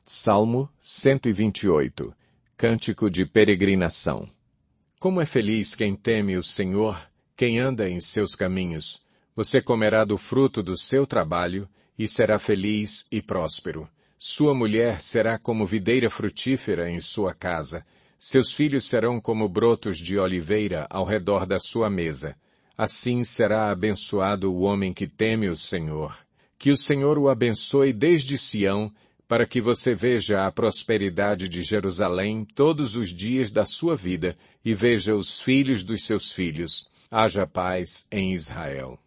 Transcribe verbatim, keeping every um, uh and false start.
Salmo cento e vinte e oito. Cântico de peregrinação. Como é feliz quem teme o Senhor, quem anda em seus caminhos. Você comerá do fruto do seu trabalho e será feliz e próspero. Sua mulher será como videira frutífera em sua casa. Seus filhos serão como brotos de oliveira ao redor da sua mesa. Assim será abençoado o homem que teme o Senhor. Que o Senhor o abençoe desde Sião, para que você veja a prosperidade de Jerusalém todos os dias da sua vida e veja os filhos dos seus filhos. Haja paz em Israel.